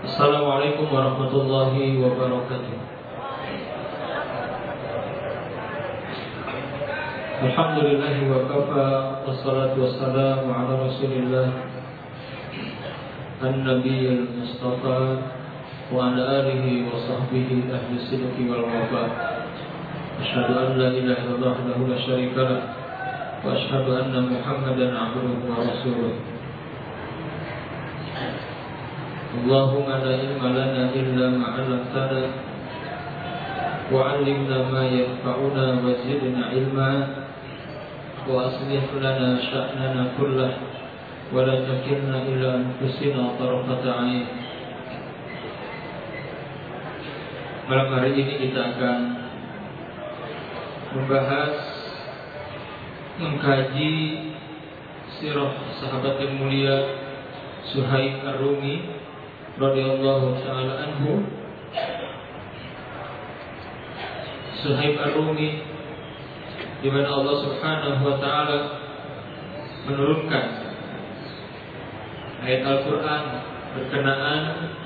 Assalamualaikum warahmatullahi wabarakatuh. Alhamdulillahi wa kafa, wassalatu wassalamu ala rasulillah an-nabiyil mustafa wa ala alihi wa sahbihi ahli sidqi wal wafa. Asyhadu an la ilaha illallah wahdahu la syarika lah wa asyhadu anna Muhammadan abduhu wa rasuluh. Allahumma la ilma lana illa ma 'allamtana wa 'allimna ma yanfa'una wa zidna ilma wa aslih lana sya'nana kullah wa la takilna ila anfusina tarfata 'ain. Malam hari ini kita akan mengkaji sirah sahabat yang mulia Suhaib Ar-Rumi radhiyallahu ta'ala anhu. Suhaib Ar-Rumi, di mana Allah Subhanahu wa ta'ala menurunkan ayat Al-Quran berkenaan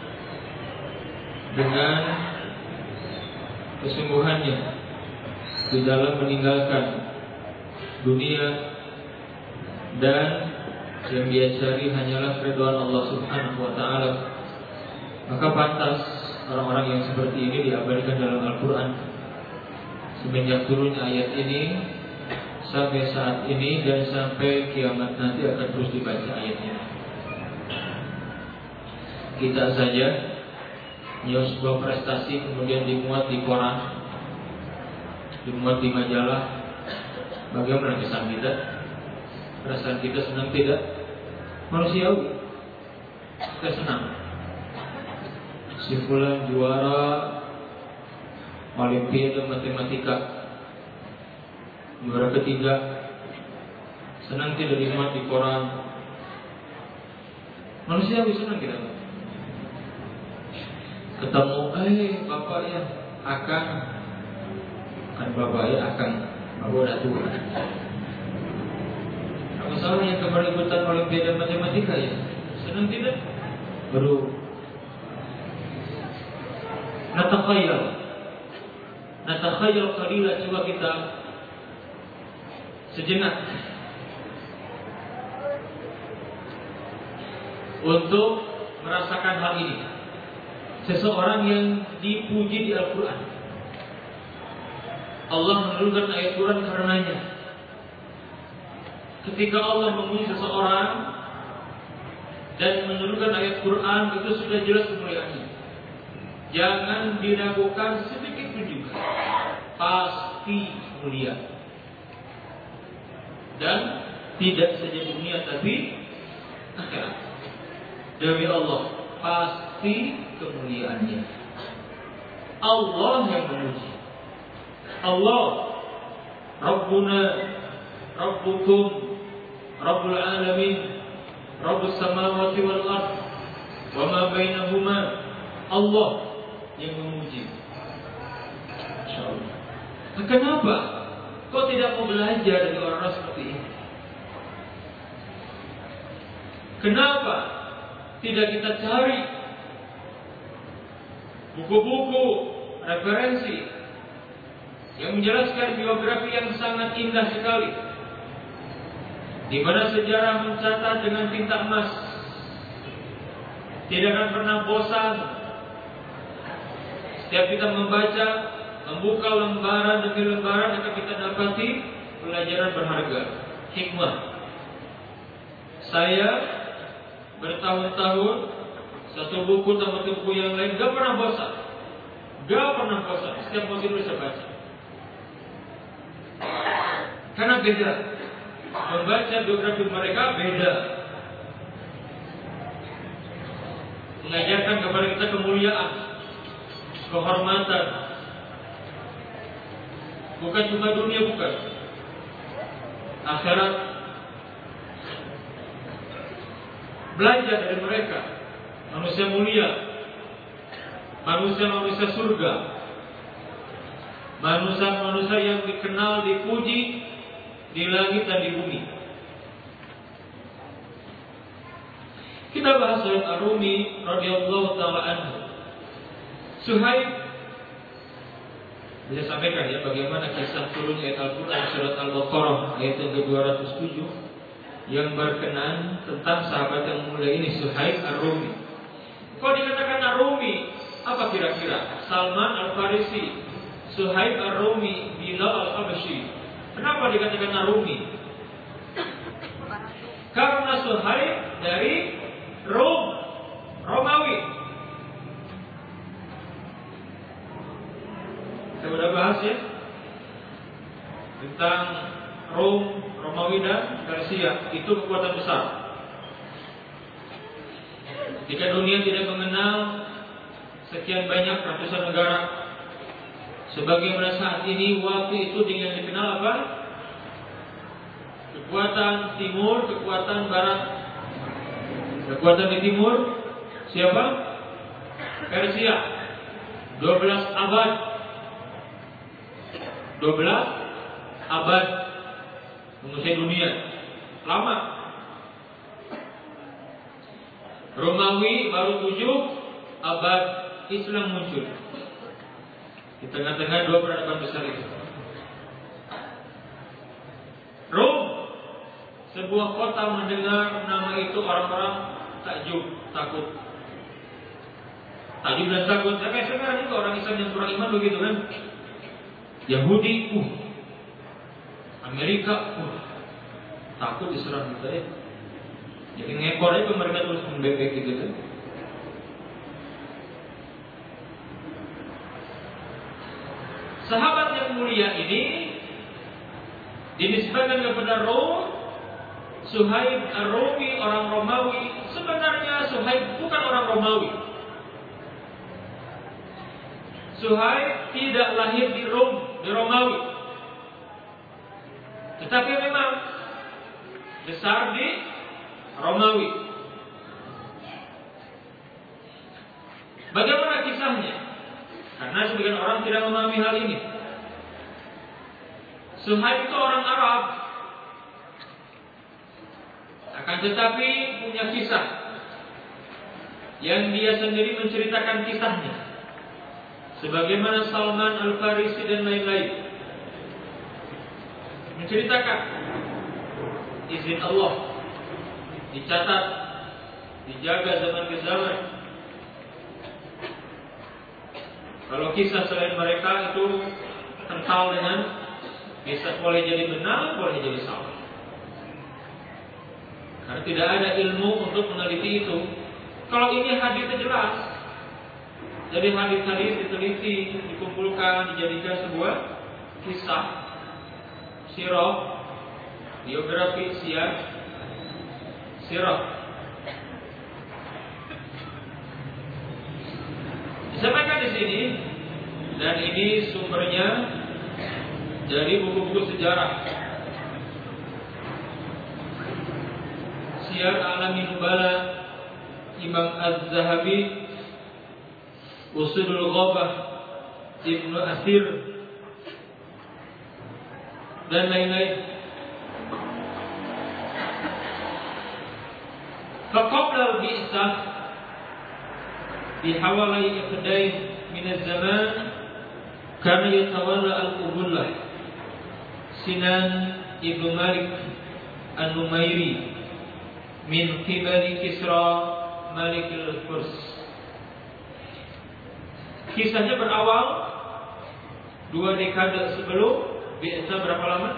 dengan kesungguhannya di dalam meninggalkan dunia, dan yang dia cari hanyalah keridhaan Allah Subhanahu wa ta'ala. Maka pantas orang-orang yang seperti ini diabadikan dalam Al-Quran. Semenjak turunnya ayat ini sampai saat ini dan sampai kiamat nanti akan terus dibaca ayat ini. Kita saja punya sebuah prestasi kemudian dimuat di koran, dimuat di majalah. Bagaimana kesan kita? Perasaan kita senang tidak? Manusiawi. Kita senang. Si fulan juara Olimpiade matematika, juara ketiga. Senang tidak dimuat di koran? Manusiawi senang tidak? Ketemu bapak ya akan bapak ya akan bapak udah tua. Apa salahnya kemarin ikutan Olimpiade matematika ya? Senang tidak? Baru Natakhayal qalila, coba kita sejenak untuk merasakan hal ini. Seseorang yang dipuji di Al-Quran, Allah menurunkan ayat Quran karenanya. Ketika Allah memuji seseorang dan menurunkan ayat Quran, itu sudah jelas kemuliaannya. Jangan diragukan sedikit pun juga, pasti mulia. Dan tidak saja dunia tapi akhirat. Demi Allah, pasti kemuliaannya. Allah yang memuji. Allah Rabbuna, Rabbukum, Rabbul Alamin, Rabbus Samawati wal Ard wa ma bainahuma. Allah yang memuji. Insyaallah. Kenapa kau tidak mau belajar dari orang-orang seperti ini? Kenapa tidak kita cari buku-buku referensi yang menjelaskan biografi yang sangat indah sekali, di mana sejarah mencatat dengan tinta emas, tidak akan pernah bosan. Setiap kita membuka lembaran demi lembaran, akan kita dapati pelajaran berharga, hikmah. Saya bertahun-tahun satu buku tambah buku yang lain, gak pernah bosan. Setiap musim bisa baca. Karena beda. Membaca biografi mereka beda. Mengajarkan kepada kita kemuliaan, kehormatan. Bukan cuma dunia, bukan. Akhirat. Belajar dari mereka. Manusia mulia, manusia-manusia surga, manusia-manusia yang dikenal, dipuji di langit dan di bumi. Kita bahas Suhaib Ar-Rumi radhiyallahu taala anhu. Suhaib, bisa sampaikan ya bagaimana kisah turunnya ayat Al-Quran surat Al-Baqarah ayat yang ke-207 yang berkenaan tentang sahabat yang mulia ini, Suhaib Ar-Rumi. Kalau dikatakan Ar-Rumi, apa kira-kira? Salman Al-Farisi, Suhaib Ar-Rumi, Bilal Al-Habashi. Kenapa dikatakan Ar-Rumi? Karena Suhaib dari Rom, Romawi. Saya sudah bahas ya tentang Rom, Romawi dan Persia. Itu kekuatan besar. Jika dunia tidak mengenal sekian banyak ratusan negara, sebagaimana saat ini, waktu itu dengan dikenal apa? Kekuatan timur, kekuatan barat. Kekuatan di timur siapa? Persia. 12 abad. 12 abad menguasai dunia. Lama. Romawi baru 7 abad Islam muncul. Di tengah-tengah dua peradaban besar itu. Rom, sebuah kota mendengar nama itu orang-orang takjub, takut. Takjub dan takut. Kayak sekarang itu orang Islam yang kurang iman begitu kan? Yahudi, Amerika, takut diserang kita ya. Jadi ngekor aja mereka terus membebek gitu kan. Sahabat yang mulia ini dinisbahkan kepada Rom. Suhaib Ar-Rumi, orang Romawi. Sebenarnya Suhaib bukan orang Romawi. Suhaib tidak lahir di Rom, di Romawi. Tetapi memang besar di Romawi. Bagaimana kisahnya? Karena sebagian orang tidak memahami hal ini. Suhaib itu orang Arab, akan tetapi punya kisah yang dia sendiri menceritakan kisahnya, sebagaimana Salman Al-Farisi dan lain-lain menceritakan. Izin Allah dicatat, dijaga zaman ke zaman. Kalau kisah selain mereka itu kental dengan bisa boleh jadi benar, boleh jadi salah. Karena tidak ada ilmu untuk meneliti itu. Kalau ini hadisnya jelas. Jadi hadis-hadis diteliti, dikumpulkan, dijadikan sebuah kisah, sirah, biografi, sirah. Disampaikan di sini, dan ini sumbernya dari buku-buku sejarah. Syiar A'lamin Nubala, Imam Az-Zahabi, Usudul Ghabah, Ibnu Athir, dan lain-lain. Faqabla al-bi'sah bihawalai iqdain min az-zaman kana yatawalla al-qubullah Sinan Ibnu Malik An-Numairi min qibali Kisra Malik al-Furs. Kisahnya berawal 2 dekade sebelum biasa. Berapa lama?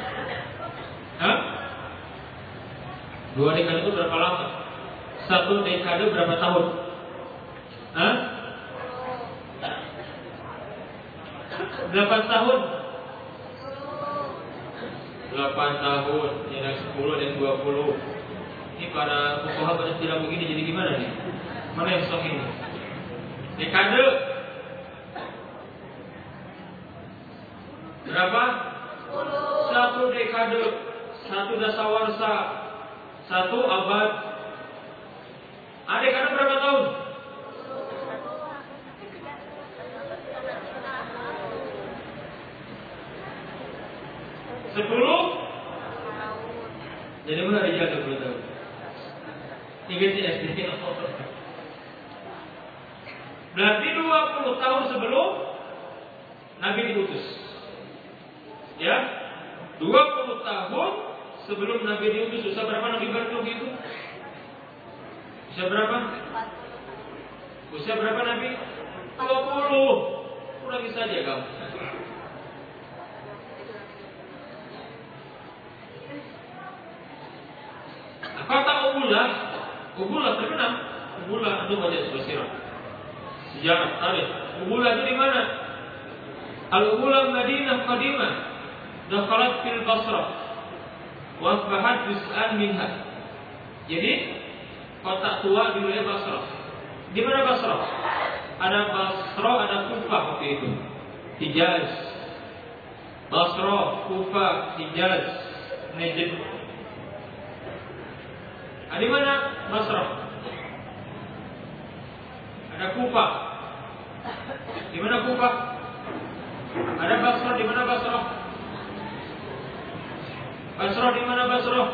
2 dekade itu berapa lama? 1 dekade berapa tahun? 8 tahun. 8 tahun, yang 10 dan 20. Ini para fuqaha pada tidak begini, jadi gimana nih? Mana yang sahih ini? Dekade berapa? 1 dekade, 1 dasawarsa, 1 abad. Dekade berapa tahun? 10. Jadi mana dijaga 10 tahun? Ingatnya SD. Berarti 20 tahun sebelum Nabi diutus. Ya, 20 tahun sebelum Nabi diutus. Usia berapa Nabi balik itu? Usia berapa? Usia berapa Nabi? 20. Kurangi saja kamu. Kata Ubulah terkenal. Ubulah itu baca sejarah. Sejarah tarikh. Ubulah itu di mana? Al-Ubulah Madinah Qadimah. Dakhalat fil Basrah. Wa asbahat juz'an minha. Jadi kota tua di wilayah Basrah. Di mana Basrah? Ada Basrah, ada Kufah waktu itu. Hijaz. Basrah, Kufah, Hijaz, Najd. Di mana Basrah? Ada Kufah. Di mana Kufah? Ada Basrah. Di mana Basrah? Basrah di mana Basrah?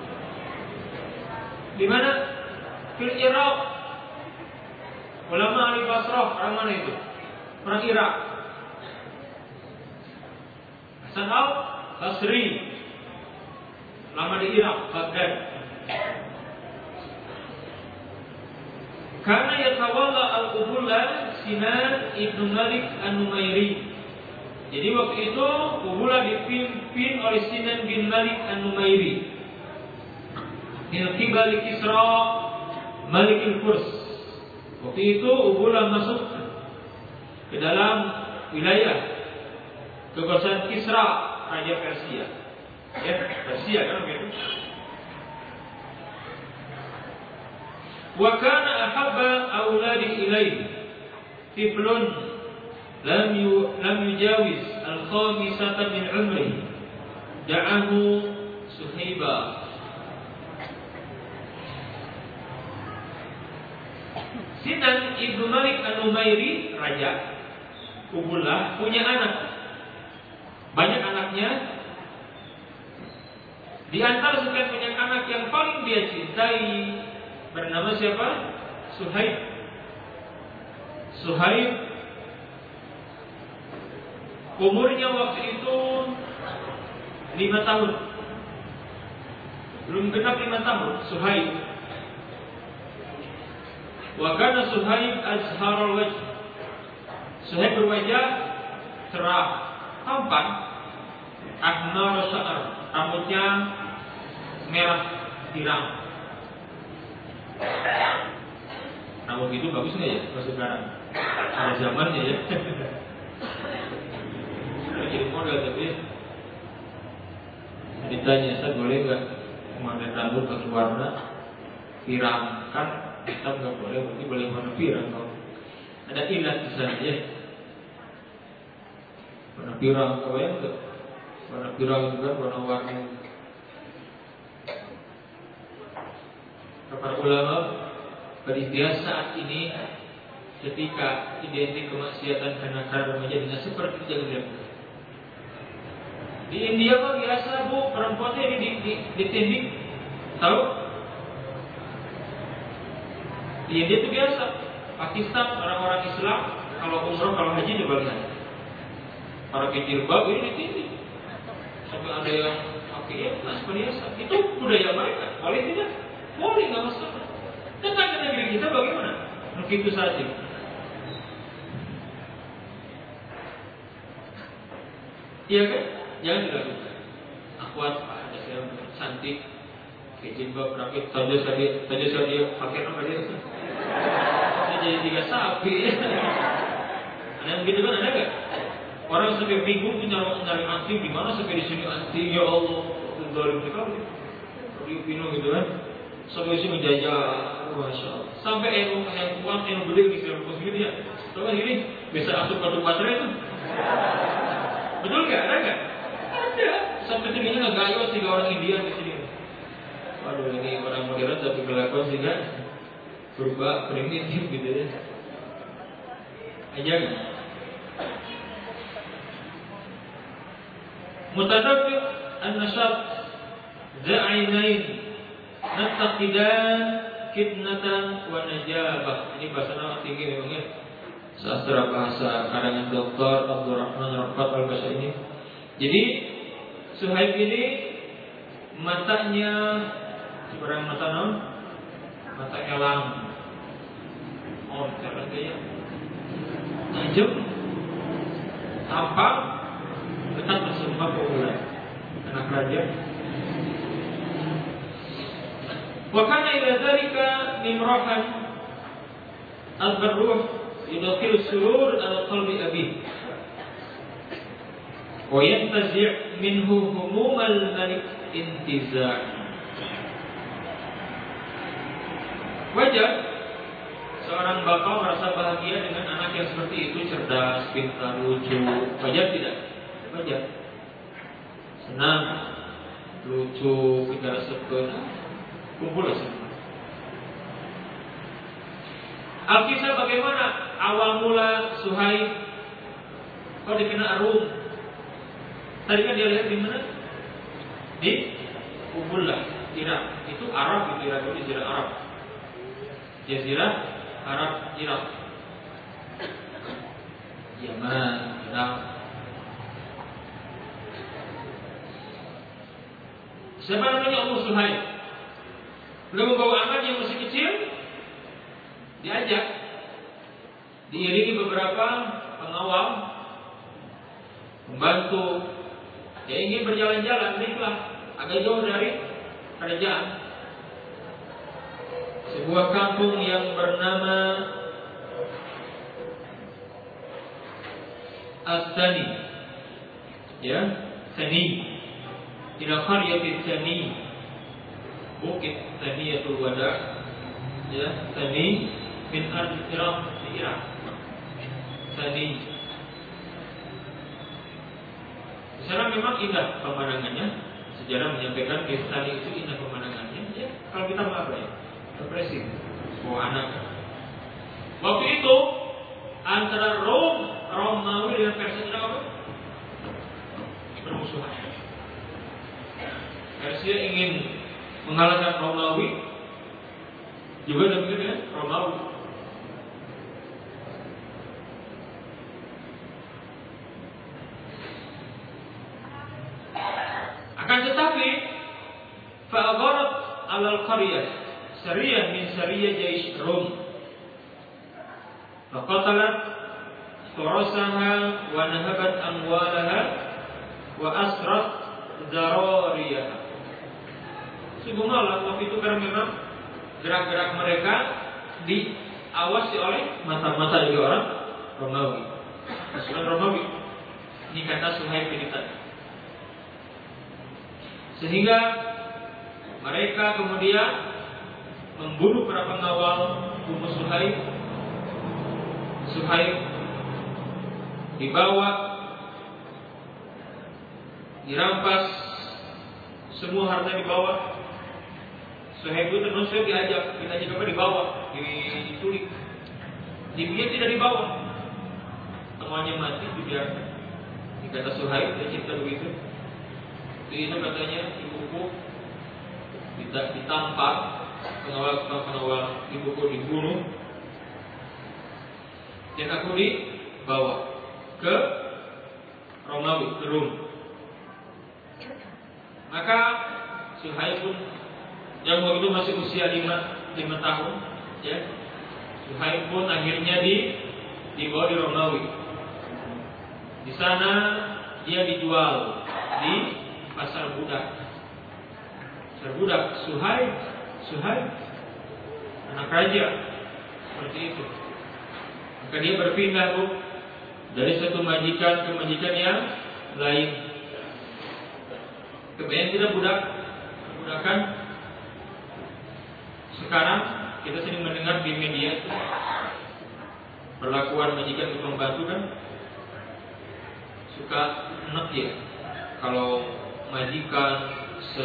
Di mana? Fil Iraq. Ulama ahli Basrah orang mana itu? Orang Irak. Hasan al-Basri. Lama di Irak, Baghdad. Karena yatawalla al-Ubulah Sinan ibnu Malik an-Numairi. Jadi waktu itu Ubulah dipimpin oleh Sinan bin Malik an-Numairi. Min qibali Kisra Malik al-Furs. Waktu itu Ubulah masuk ke dalam wilayah kekuasaan Kisra, raja Persia. Ya, Persia kan begitu. Wa kana ahabba auladi ilayhi tiflun lam yujawiz al-khamisata min umri da'ahu Suhaiba. Sinan ibnu Malik an-Numairi, raja Ubulah, punya anak. Banyak anaknya. Di antara sekian banyak anak yang paling dia cintai bernama siapa? Suhaib. Suhaib umurnya waktu itu 5 tahun. Belum genap 5 tahun Suhaib. Wa kana Suhaib azharul wajh. Suhaib berwajah cerah, tampan, ahmar sya'ar, rambutnya merah pirang. Rambut itu bagus nggak ya kalau sekarang? Ada zamannya ya. Jadi model tapi ditanya, saya boleh nggak model rambut pakai warna pirang? Kan kita nggak boleh, berarti boleh warna pirang. Kalau ada ilat di sana ya. Warna pirang, kebayang nggak? Warna pirang itu kan warna-warni. Para ulama berikhtiar saat ini ketika identik kemaksiatan kanak-kanak remaja dengan seperti itu jangan dilakukan. Di India mah biasa bu, perempuannya ditindik, tahu? Di India itu biasa. Pakistan orang-orang Islam kalau umroh kalau haji dibalikan. Para jilbab ini ditindik. Sampai ada yang pakai emas biasa. Itu budaya mereka. Boleh tidak? Boleh, nggak masalah. Tentang ke negeri kita bagaimana? Begitu saja. Iya kan? Jangan dilakukan. Akhwat, ada saya cantik, kayak jilbab rakit, saja saya pakai apa dia? Saya jadi 3 sapi. Ada yang begitu kan? Ada nggak? Orang sampai bingung nyari anting di mana, sampai di sini anting, ya Allah, zalim sekali. Pino gitu kan? Sampai sini menjajah, masya Allah. Sampai yang kuat, yang gede di sini bos gitu ya. Tahu kan gini, bisa asup kartu baterai itu. Betul nggak? Ada nggak? Ada. Sampai sininya nggak gayo sih orang India di sini. Waduh, ini orang modern tapi kelakuan sih kan berubah primitif gitu ya. Aja nggak? Mutadabbir an-nasab za'inain nattaqidan fitnatan wa najabah. Ini bahasa nama tinggi memangnya. Sastra bahasa karangan Dr. Abdurrahman Rafat Al-Basri ini. Jadi Suhaib ini matanya seberang mata non, mata elang. Oh, cara gaya. Tajam, tampak, dekat bersama populer. Anak raja. Wa kana ila dzalika nimrahan al-barruh yudkhilu surur ala qalbi abih wa yantazi' minhu humum al-malik intiza'. Wajar seorang bapak merasa bahagia dengan anak yang seperti itu, cerdas, pintar, lucu. Wajar tidak? Wajar. Senang, lucu, kita rasakan, kumpul semua. Alkisah bagaimana awal mula Suhaib kok dikenal Rum? Tadi kan dia lihat di mana? Di Ubullah, Irak. Itu Arab, itu Irak, itu Jazirah Arab. Jazirah Arab, Irak, Yaman, Irak. Siapa namanya Ummu Suhaib? Beliau membawa anak yang masih kecil, diajak, diiringi beberapa pengawal, membantu. Dia ingin berjalan-jalan, baiklah, agak jauh dari kerajaan. Sebuah kampung yang bernama As-Sani, ya, Sani, ila qaryatin Sani, bukit Saniyatul Wada, ya, Sani min ardh Irak, di Irak. Sani. Di sana memang indah pemandangannya. Sejarah menyampaikan di Sani itu indah pemandangannya. Ya, kalau kita mau apa ya? Depresi. Oh anak. Waktu itu antara Romawi dengan Persia itu apa? Bermusuhan. Persia ingin mengalahkan Romawi, juga demikian dengan Romawi. Akan tetapi fa'agharat 'ala al-qaryah sariyah min sariyah jaysh Rum. Faqatalat furasaha wa nahabat amwalaha wa asrat zarariyaha. Subhanallah, waktu itu karena memang gerak-gerak mereka diawasi oleh mata-mata dari orang Romawi. Pasukan Romawi. Ini kata Suhaib ini tadi. Sehingga mereka kemudian membunuh para pengawal Ummu Suhaib. Suhaib dibawa, dirampas, semua harta dibawa. Suhaib itu terus diajak apa dibawa, diculik. Dia tidak dibawa, semuanya mati dibiarkan. Dikata Suhaib, dia cerita begitu. Itu katanya ibuku ditampar, pengawal ibuku dibunuh, dan aku dibawa ke Romawi, ke Rum. Maka Suhaib pun yang waktu itu masih usia 5 tahun, ya. Suhaib pun akhirnya dibawa di Romawi. Di sana dia dijual di pasar budak. Pasar budak Suhaib anak raja, seperti itu. Maka dia berpindah dari satu majikan ke majikan yang lain. Kebayang tidak budakan? Sekarang kita sering mendengar di media perlakuan majikan ke pembantu kan suka enak ya. Kalau majikan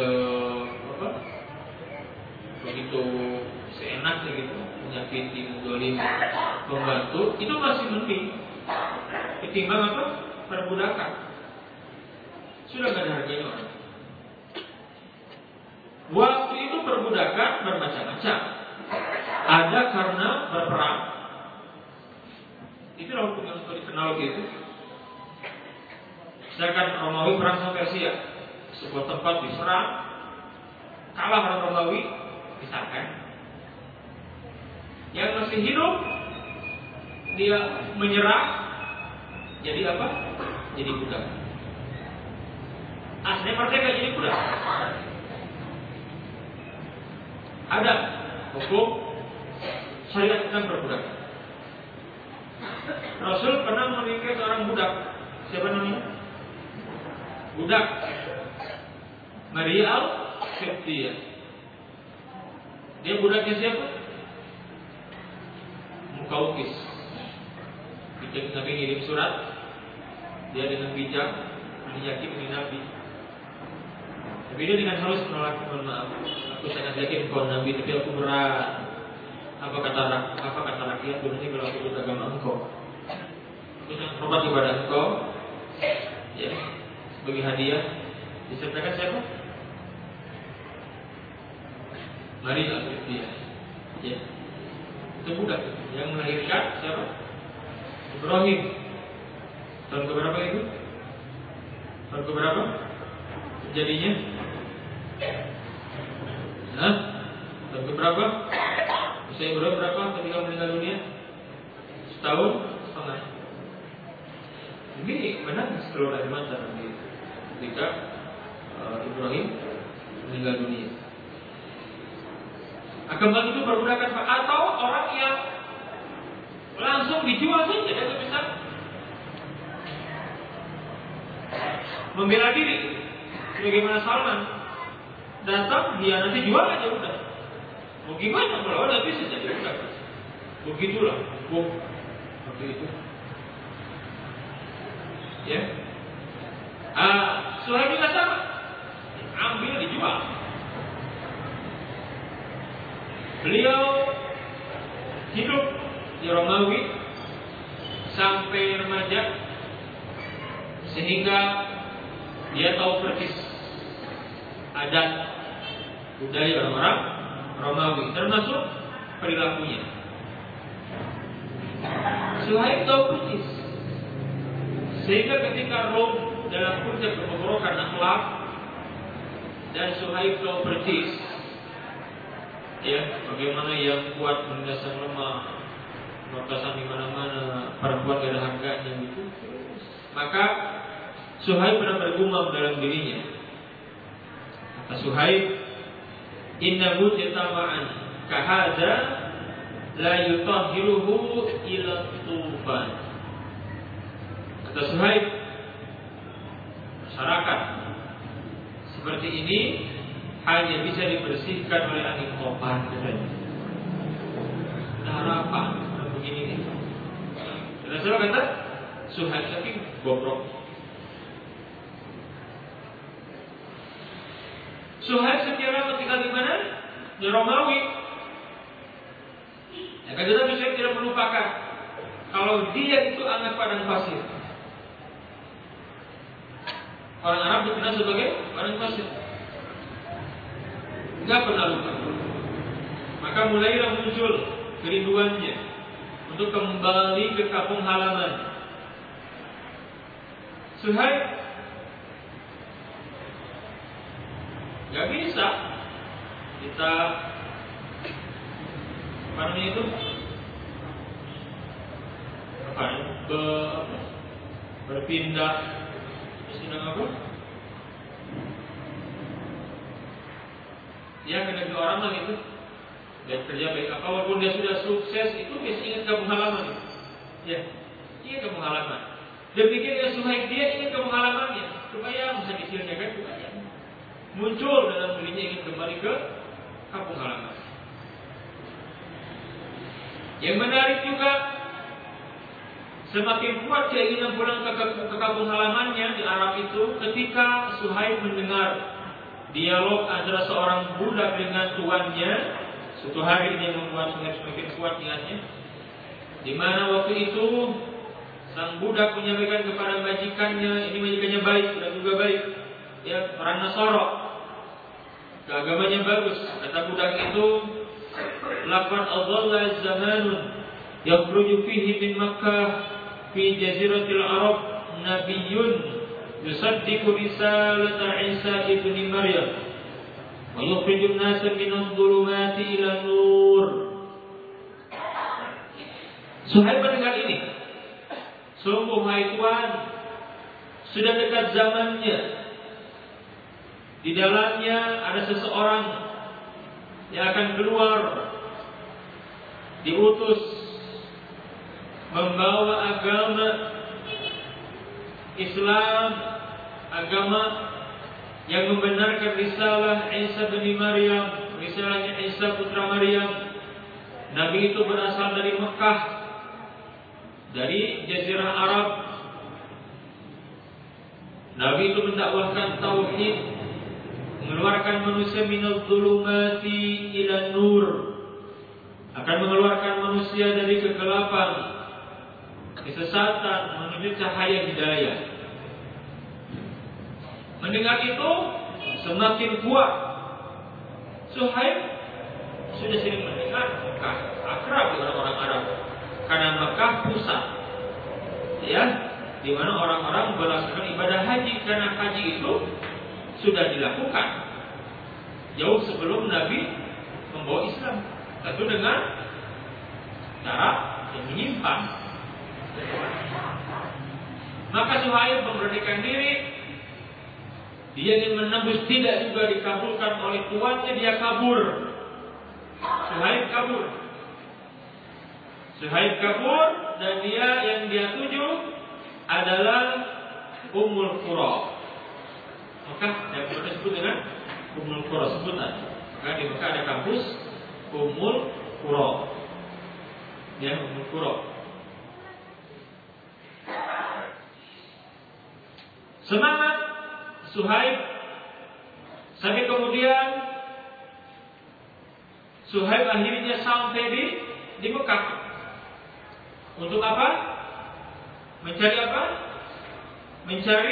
begitu seenaknya gitu menyakiti, mendzalimi pembantu, itu masih mending ketimbang apa? Perbudakan. Sudah gak ada harganya orang. Waktu itu perbudakan bermacam-macam. ada karena berperang. Itulah hukum yang dikenal gitu. Misalkan Romawi perang sama Persia, sebuah tempat diserang, kalah orang Romawi, misalkan yang masih hidup dia menyerah, jadi apa? Jadi budak. Aslinya merdeka jadi budak. Ada hukum syariat tentang perbudakan. Rasul pernah menikahi seorang budak. Siapa namanya? Budak Maria Al-Qibtiyah. Dia budaknya siapa? Mukaukis. Nabi ngirim surat, dia dengan bijak meyakini Nabi. Tapi dia dengan halus menolak, mohon maaf, aku sangat yakin kau Nabi, tapi aku berat. Apa kata rakyat dunia kalau aku beragama engkau? Aku sangat hormat kepada engkau. Ya, sebagai hadiah disertakan siapa? Maria Al-Qibtiyah. Ya, itu budak yang melahirkan siapa? Ibrahim. Tahun keberapa itu? Tahun keberapa? Jadinya? Hah? Tahun keberapa? Usia Ibrahim berapa ketika meninggal dunia? Setahun setengah. Ini menangis keluar dari mata ketika Ibrahim meninggal dunia. Akibat itu perbudakan atau orang yang langsung dijual saja, dia bisa membela diri. Sebagaimana Salman datang, dia nanti jual aja udah. Mau gimana kalau ada bisa jadi udah. Begitulah hukum seperti itu. Ya. Suhaib juga sama, ambil dijual. Beliau hidup di Romawi sampai remaja, sehingga dia tahu persis adat budaya orang-orang Romawi, termasuk perilakunya. Suhaib tahu persis, sehingga ketika Rom dalam puncak kebobrokan akhlak, dan Suhaib tahu persis, ya, bagaimana yang kuat menindas yang lemah, batasan di mana-mana, perempuan gak ada harganya gitu. Maka Suhaib pernah bergumam dalam dirinya. Kata Suhaib, innahu jatama'an kahada la yutahhiruhu ila tufan. Kata Suhaib, masyarakat seperti ini hanya bisa dibersihkan oleh angin topan katanya. Harapan begini nih. Dan saya kata Suhaib tapi bobrok. Suhaib secara ketika di mana? Di Romawi. Ya, kita bisa tidak melupakan kalau dia itu anak padang pasir. Orang Arab dikenal sebagai padang pasir. Tidak pernah lupa. Maka mulailah muncul kerinduannya untuk kembali ke kampung halaman. Suhaib gak bisa kita apa namanya itu berpindah sedang apa? Ya kena dua orang lah gitu. Dia kerja baik apa, walaupun dia sudah sukses itu dia ingat kampung halaman. Ya, ingat kampung halaman. Dia pikir dia Suhaib, dia ingat kampung halamannya. Supaya masa kecilnya kan supaya muncul dalam dirinya ingin kembali ke kampung halaman. Yang menarik juga, semakin kuat keinginan pulang ke kampung halamannya di Arab itu ketika Suhaib mendengar dialog antara seorang budak dengan tuannya. Suatu hari ini yang membuat Suhaib semakin kuat ingatnya, di mana waktu itu sang budak menyampaikan kepada majikannya, ini majikannya baik, sudah juga baik, ya orang Nasara, keagamanya bagus. Kata budak itu, laqad adalla zamanun yakhruju fihi min Makkah fi jaziratil Arab nabiyyun yusaddiqu risalata Isa ibn Maryam wa yukhrijun nasa minadh dhulumati ila nur. Suhaib mendengar ini, sungguh hai Tuhan, sudah dekat zamannya, di dalamnya ada seseorang yang akan keluar, diutus membawa agama Islam, agama yang membenarkan risalah Isa bin Maryam, risalahnya Isa putra Maryam. Nabi itu berasal dari Mekah, dari Jazirah Arab. Nabi itu mendakwahkan tauhid, mengeluarkan manusia minadh dhulumati ila nur, akan mengeluarkan manusia dari kegelapan, kesesatan menuju cahaya hidayah. Mendengar itu semakin kuat. Suhaib sudah sering mendengar Mekah, akrab dengan orang Arab, karena Mekah pusat, ya, di mana orang-orang melaksanakan ibadah haji, karena haji itu sudah dilakukan jauh sebelum Nabi membawa Islam, tentu dengan cara yang menyimpang. Maka Suhaib memberanikan diri. Dia ingin menembus, tidak juga dikabulkan oleh tuannya, dia kabur. Suhaib kabur, dan yang dia tuju adalah Ummul Qura. Maka yang kita sebut dengan Ummul Qura sebutan. Maka di Mekah ada kampus Ummul Qura. Ya, Ummul Qura. Semangat Suhaib, sampai kemudian Suhaib akhirnya sampai di Mekah. Untuk apa? Mencari apa? Mencari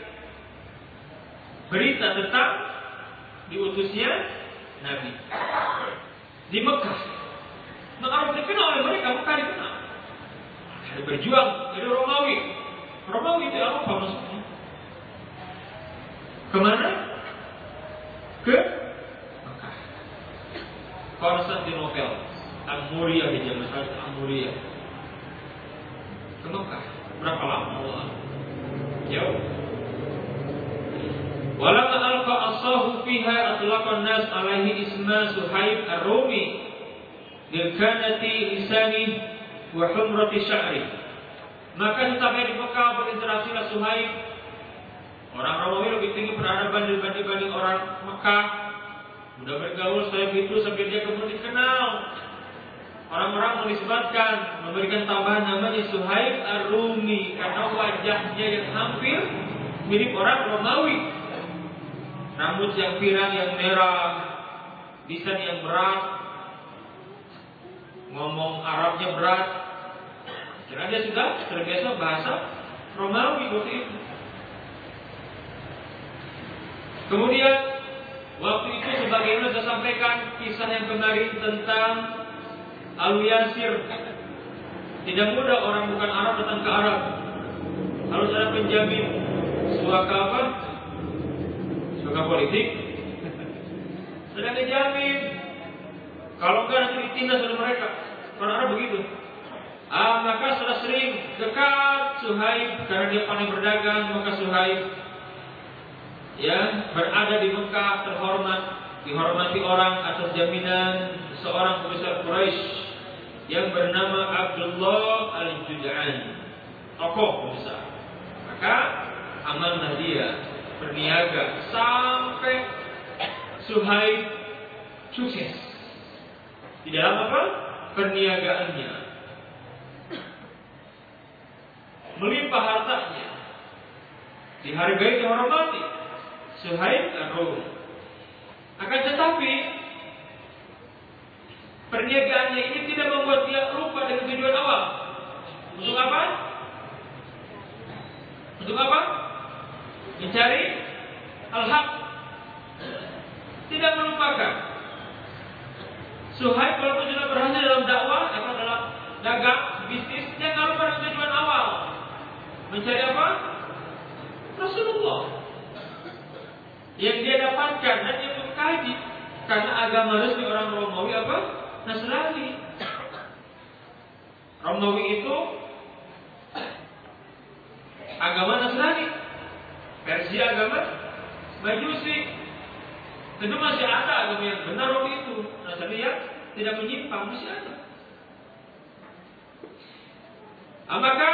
berita tentang diutusnya Nabi di Mekah. Mekah dikenal oleh mereka, Mekah dikenal. Ada berjuang dari Romawi. Romawi itu apa maksudnya? Kemana? Ke Mekah. Konstantinopel, Amuriah di zaman saat Amuriah. Ke Mekah. Berapa lama? Allah. Jauh. Walamma alqa asahu fiha atlaqan nas alaihi isma Suhaib ar-Rumi lilkanati lisani wa humrati sya'ri. Maka sampai di Mekah berinteraksilah Suhaib. Orang Romawi lebih tinggi peradaban dibanding orang Mekah. Mudah bergaul Suhaib itu sampai dia kemudian dikenal. Orang-orang menisbatkan, memberikan tambahan namanya Suhaib ar-Rumi karena wajahnya yang hampir mirip orang Romawi. Rambut yang pirang, yang merah, lisan yang berat, ngomong Arabnya berat. Karena dia sudah terbiasa bahasa Romawi waktu itu. Kemudian waktu itu sebagaimana saya sampaikan kisah yang kemarin tentang Al-Yasir. Tidak mudah orang bukan Arab datang ke Arab. Harus ada penjamin suaka apa? Suaka politik. Sedang dijamin. Kalau enggak nanti ditindas oleh mereka. Orang Arab begitu. Maka sudah sering dekat Suhaib karena dia pandai berdagang. Maka Suhaib berada di Mekah terhormat, dihormati orang atas jaminan seorang pembesar Quraisy yang bernama Abdullah Al-Jud'an, tokoh pembesar. Maka amanah dia berniaga sampai Suhaib sukses di dalam apa? Perniagaannya, melimpah hartanya, dihargai, dihormati. Suhaib ar-Rum. Akan tetapi perniagaannya ini tidak membuat dia lupa dengan tujuan awal. Untuk apa? Untuk apa? Mencari al-haq. Tidak melupakan. Suhaib kalau sudah berhasil dalam dakwah, dalam dagang, bisnis, dia nggak lupa dengan tujuan awal. Mencari apa? Rasulullah. Yang dia dapatkan dan dia mengkaji. Karena agama resmi orang Romawi apa? Nasrani. Romawi itu agama Nasrani. Persia agama Majusi. Tentu masih ada agama yang benar waktu itu. Nasrani yang tidak menyimpang masih ada. Maka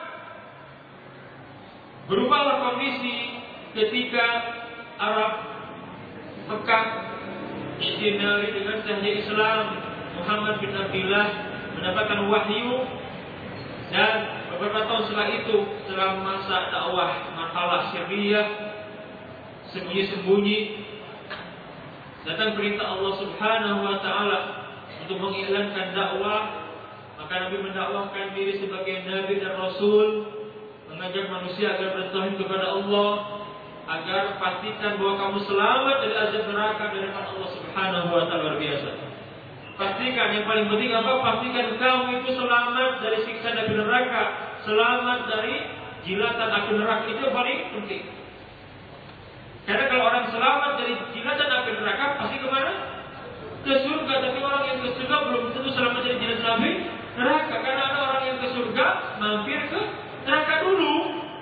berubahlah kondisi ketika Arab Mekah disinari dengan cahaya Islam. Muhammad bin Abdullah mendapatkan wahyu, dan beberapa tahun setelah itu, setelah masa dakwah marhalah Syriah, sembunyi-sembunyi, datang perintah Allah Subhanahu wa taala untuk mengiklankan dakwah. Maka Nabi mendakwahkan diri sebagai nabi dan rasul, mengajak manusia agar bertauhid kepada Allah, agar pastikan bahwa kamu selamat dari azab neraka dari Allah Subhanahu wa taala. Luar biasa. Pastikan, yang paling penting apa? Pastikan kamu itu selamat dari siksa api neraka, selamat dari jilatan api neraka. Itu yang paling penting. Karena kalau orang selamat dari jilatan api neraka, pasti kemana? Ke surga. Tapi orang yang ke surga belum tentu selamat dari jilatan api neraka. Karena ada orang yang ke surga mampir ke neraka dulu.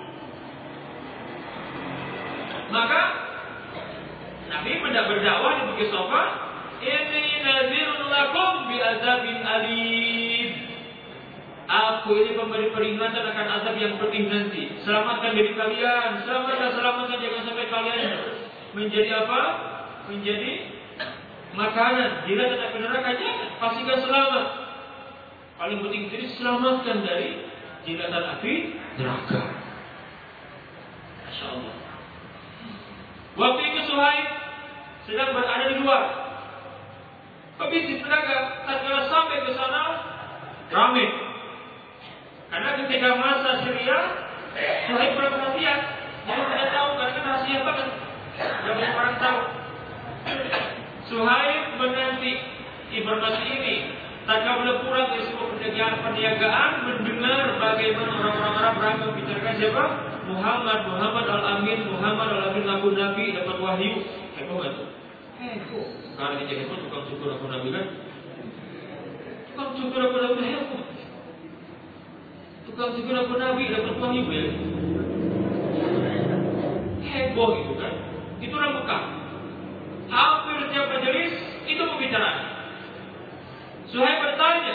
Maka Nabi berdakwah di Bukit Sofa, "Inni nazirun lakum bi azabin alim." Aku ini pemberi peringatan akan azab yang pedih nanti. Selamatkan diri kalian, selamatkan, jangan sampai kalian menjadi apa? Menjadi makanan jilatan api neraka. Jangan, pastikan selamat. Paling penting diri selamatkan dari jilatan api neraka. Masya Allah. Waktu itu Suhaib sedang berada di luar. Pebisnis pedagang tatkala sampai ke sana ramai. Karena ketika masa Syria, Suhaib berperhatian. Jadi tidak tahu, karena kan rahasia banget. Tidak banyak orang tahu. Suhaib menanti informasi ini. Tatkala pulang dari sebuah perniagaan, mendengar bagaimana orang-orang Arab ramai membicarakan siapa? Muhammad Al-Amin Abu Nabi dapat wahyu. Heboh kan tuh? Heboh. Sekarang ini jadi tukang cukur Abu Nabi kan? Tukang cukur Abu Nabi heboh. Tukang cukur Abu Nabi dapat wahyu ya? Heboh gitu kan? Itu orang Mekah. Hampir setiap majelis itu pembicaraan. Suhaib bertanya,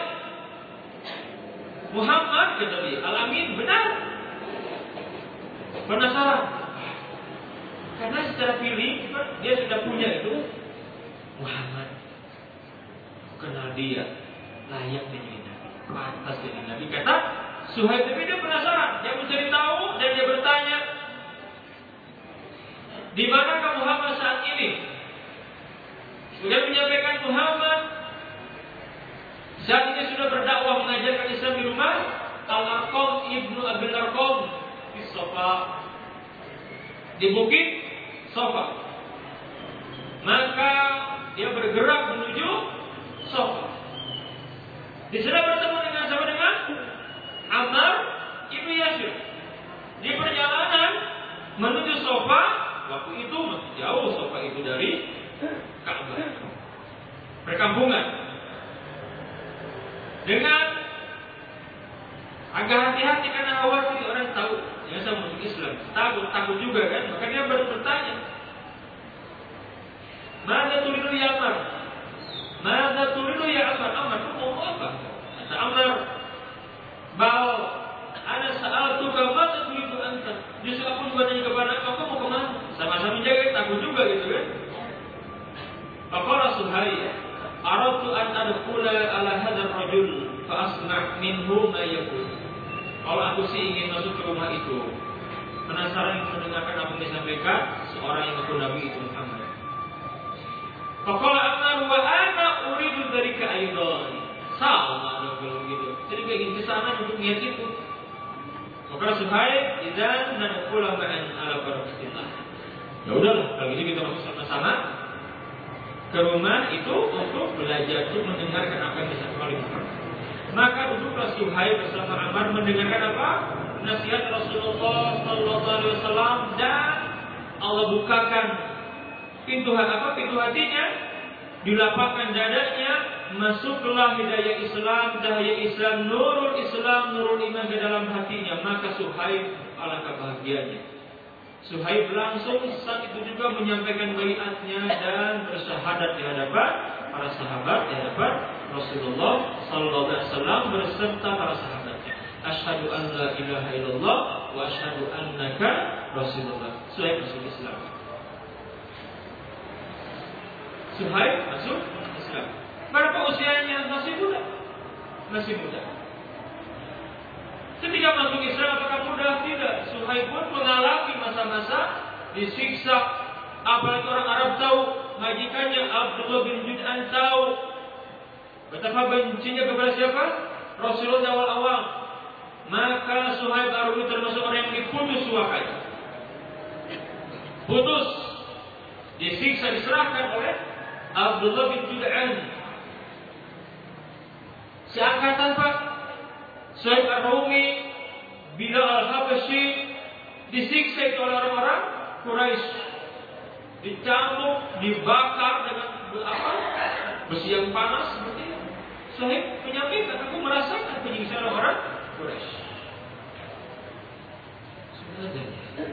Muhammad kata dia, Al-Amin benar? Penasaran. Karena secara feeling dia sudah punya itu Muhammad. Kenal dia, layak menjadi nabi, pantas jadi nabi. Kata Suhaib, tapi dia penasaran, dia mencari tahu dan dia bertanya, di manakah Muhammad saat ini? Dia menyampaikan Muhammad saat ini sudah berdakwah mengajarkan Islam di rumah Al-Arqam ibnu Abil Arqam di Sofa, di Bukit Sofa. Maka dia bergerak menuju Sofa. Di sana bertemu dengan Ammar ibnu Yasir. Di perjalanan menuju Sofa, waktu itu masih jauh Sofa itu dari Ka'bah, perkampungan. Dengan agak hati-hati karena khawatir orang tahu yang saya masuk Islam, takut juga kan. Maka dia baru bertanya, "Mada turidu ya Ammar? Mada turidu ya Ammar? Ammar, kamu mau apa?" Kata Ammar, "Bal ana sa'altuka mada turidu anta?" Justru aku juga tanya kepada kamu mau kemana? Sama-sama jaga, takut juga gitu kan. Faqala Suhaib, "Aradtu an adkhula ala hadzal rajul fa asma' minhu ma yaqul." Kalau aku sih ingin masuk ke rumah itu, penasaran mendengarkan apa yang disampaikan seorang yang mengaku Nabi itu Muhammad. Faqala Ammar wa ana uridu dzalika aidan. Sama dong kalau begitu. Jadi gue ingin ke sana untuk lihat itu. Maka Suhaib, "Idzan nadkhula ma'an ala barakatillah." Ya udahlah, kalau gitu kita masuk sama-sama. ke rumah itu untuk belajar, untuk mendengarkan apa yang disampaikan oleh Muhammad. Maka duduklah Suhaib bersama Ammar mendengarkan apa? Nasihat Rasulullah sallallahu alaihi wasallam, dan Allah bukakan pintu hatinya, dilapangkan dadanya, masuklah hidayah Islam, cahaya Islam, nurul iman ke dalam hatinya. Maka Suhaib alangkah bahagianya. Suhaib langsung saat itu juga menyampaikan baiatnya dan bersyahadat di hadapan para sahabat, di hadapan Rasulullah sallallahu alaihi wasallam beserta para sahabatnya. Asyhadu an la ilaha illallah wa asyhadu annaka Rasulullah. Suhaib masuk Islam. Suhaib masuk Islam. Berapa usianya? Masih muda. Ketika masuk Islam apakah mudah? Tidak. Suhaib pun mengalami masa-masa disiksa. Apalagi orang Arab tahu, majikannya Abdullah bin Jud'an tahu betapa bencinya kepada siapa? Rasulullah awal-awal. Maka Suhaib Ar-Rumi termasuk orang yang diputus suakanya. Putus, disiksa, diserahkan oleh Abdullah bin Jud'an. Seangkatan Pak Suhaib Ar-Rumi, Bilal Al-Habasyi disiksa oleh orang-orang Quraisy, dicambuk, dibakar dengan besi yang panas seperti itu. Suhaib menyampaikan, aku merasakan penyiksaan orang Quraisy. Sudah.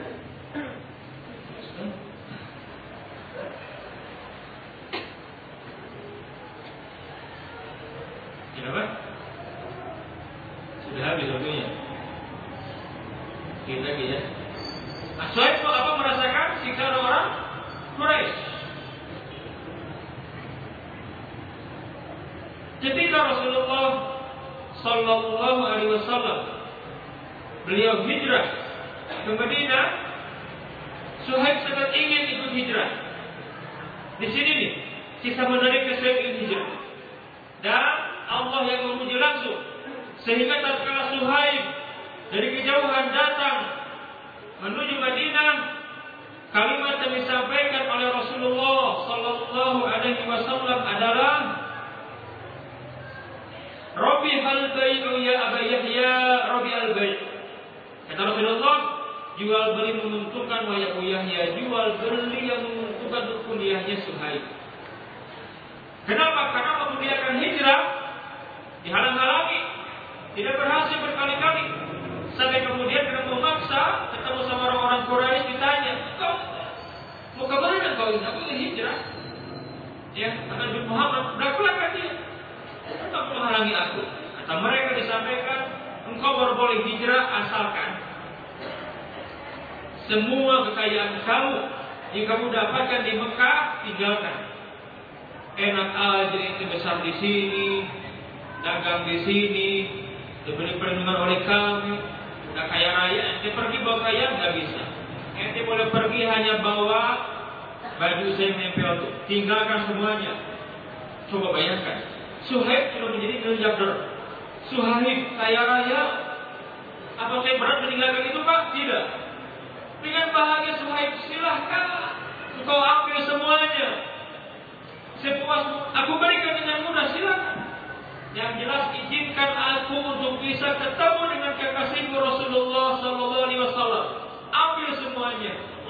Kenapa? Sudah habis waktunya. Kita lagi ya. Suhaib itu apa? Merasakan siksa orang Quraisy. Ketika Rasulullah sallallahu alaihi wasallam beliau hijrah ke Madinah, Suhaib sangat ingin ikut hijrah. Di sini nih kisah menarik Suhaib ingin hijrah. Dan Allah yang memuji langsung, sehingga tatkala Suhaib dari kejauhan datang menuju Madinah, kalimat yang disampaikan oleh Rasulullah sallallahu alaihi wasallam adalah, Rabbi hal bai'u ya Aba Yahya, Rabbi al bai'. Kata Rasulullah, jual beli menguntungkan wahai Abu Yahya, jual beli yang menguntungkan untuk kuliahnya Suhaib. Kenapa? Karena waktu dia akan hijrah dihalang-halangi, tidak berhasil berkali-kali, sampai kemudian karena memaksa ketemu sama orang-orang Quraisy, ditanya, kau mau kemana kau ini? Aku ingin hijrah. Ya, akan bin Muhammad belak-belakan dia. Engkau menghalangi aku. Kata mereka, disampaikan, engkau baru boleh hijrah asalkan semua kekayaan kamu yang kamu dapatkan di Mekah tinggalkan. Enak aja itu besar di sini, dagang di sini, diberi perlindungan oleh kami, udah kaya raya, ente pergi bawa kaya nggak bisa. Ente boleh pergi hanya bawa baju saya nempel tuh, tinggalkan semuanya. Coba bayangkan, Suhaib sudah menjadi miliarder, Suhaib kaya raya. Apa saya berat meninggalkan itu Pak? Tidak. Dengan bahagia Suhaib, silahkan engkau ambil semuanya. Sepuas aku berikan dengan mudah, silakan. Yang jelas izinkan aku untuk bisa ketemu dengan kekasihku Rasulullah sallallahu alaihi wasallam. Ambil semuanya.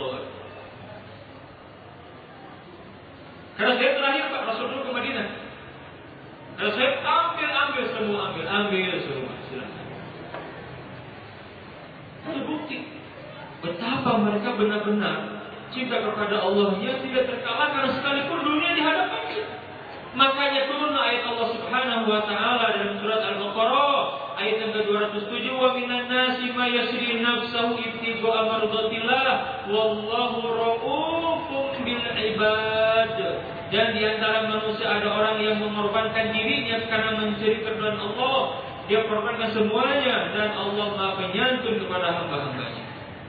Karena saya terakhir Pak Rasulullah ke Madinah. Kalau saya ambil semua, ambil semua, silakan. Ada bukti betapa mereka benar-benar cinta kepada Allahnya tidak terkalahkan sekalipun dunia di hadapannya. Makanya turun ayat Allah Subhanahu wa taala dalam surat Al-Baqarah ayat yang ke-207, wa minan nasi may yasri nafsahu ibtigha'a mardatillah wallahu ra'ufun bil ibad. Dan di antara manusia ada orang yang mengorbankan dirinya karena mencari keridhaan Allah. Dia korbankan semuanya dan Allah Maha Penyantun kepada hamba-hambanya.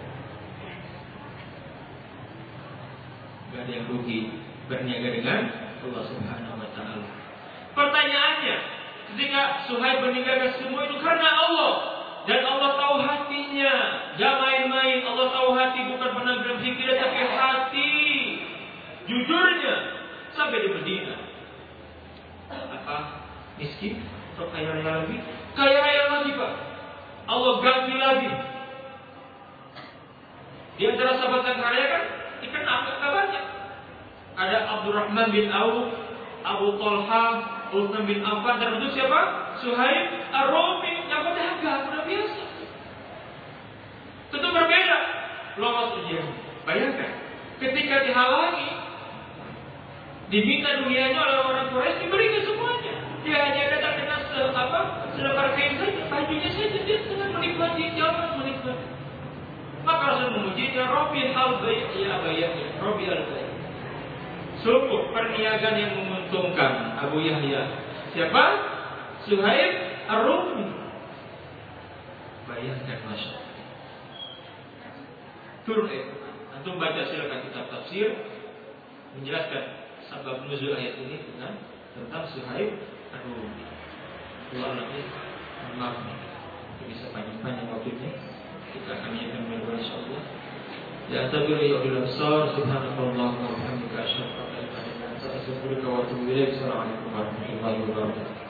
Gak ada yang rugi berniaga dengan Allah Subhanahu wa taala. Pertanyaannya, ketika Suhaib meninggalkan semua itu karena Allah, dan Allah tahu hatinya, jangan main-main. Allah tahu hati, bukan penampilan zikir, tapi hati jujurnya. sampai di Medina. Apa? Miskin atau kaya raya lagi? Kaya raya lagi, Pak. Allah ganti lagi. Di antara sahabat yang kaya kan dikenal gak banyak. Ada Abdurrahman bin Auf, Abu Talha, Utsman bin Affan, dan itu siapa? Suhaib Ar-Rumi yang pedagang, udah biasa. Tentu berbeda lolos ujian. Bayangkan, ketika dihalangi, diminta dunianya oleh orang Quraisy, diberikan semuanya. Dia hanya datang dengan selembar kain saja, bajunya saja, dia sedang menikmati jalan, menikmati. Maka Rasul memujinya, Robi al-Bay', ya bayangnya, Robi al-Bay'. Sungguh perniagaan yang menguntungkan Abu Yahya. Siapa? Suhaib Ar-Rumi. Bayangkan, Masya Allah. Turun antum baca silakan kitab tafsir menjelaskan sebab nuzul ayat ini tentang Suhaib Ar-Rumi. Dua lagi, maaf nih, bisa panjang-panjang waktunya. Kita akan menyiapkan berdoa insyaallah. Ya tabiru ya bil absar subhanallahi wa bihamdihi asyhadu an la ilaha illa anta astaghfiruka wa atubu ilaik. Assalamualaikum warahmatullahi wabarakatuh.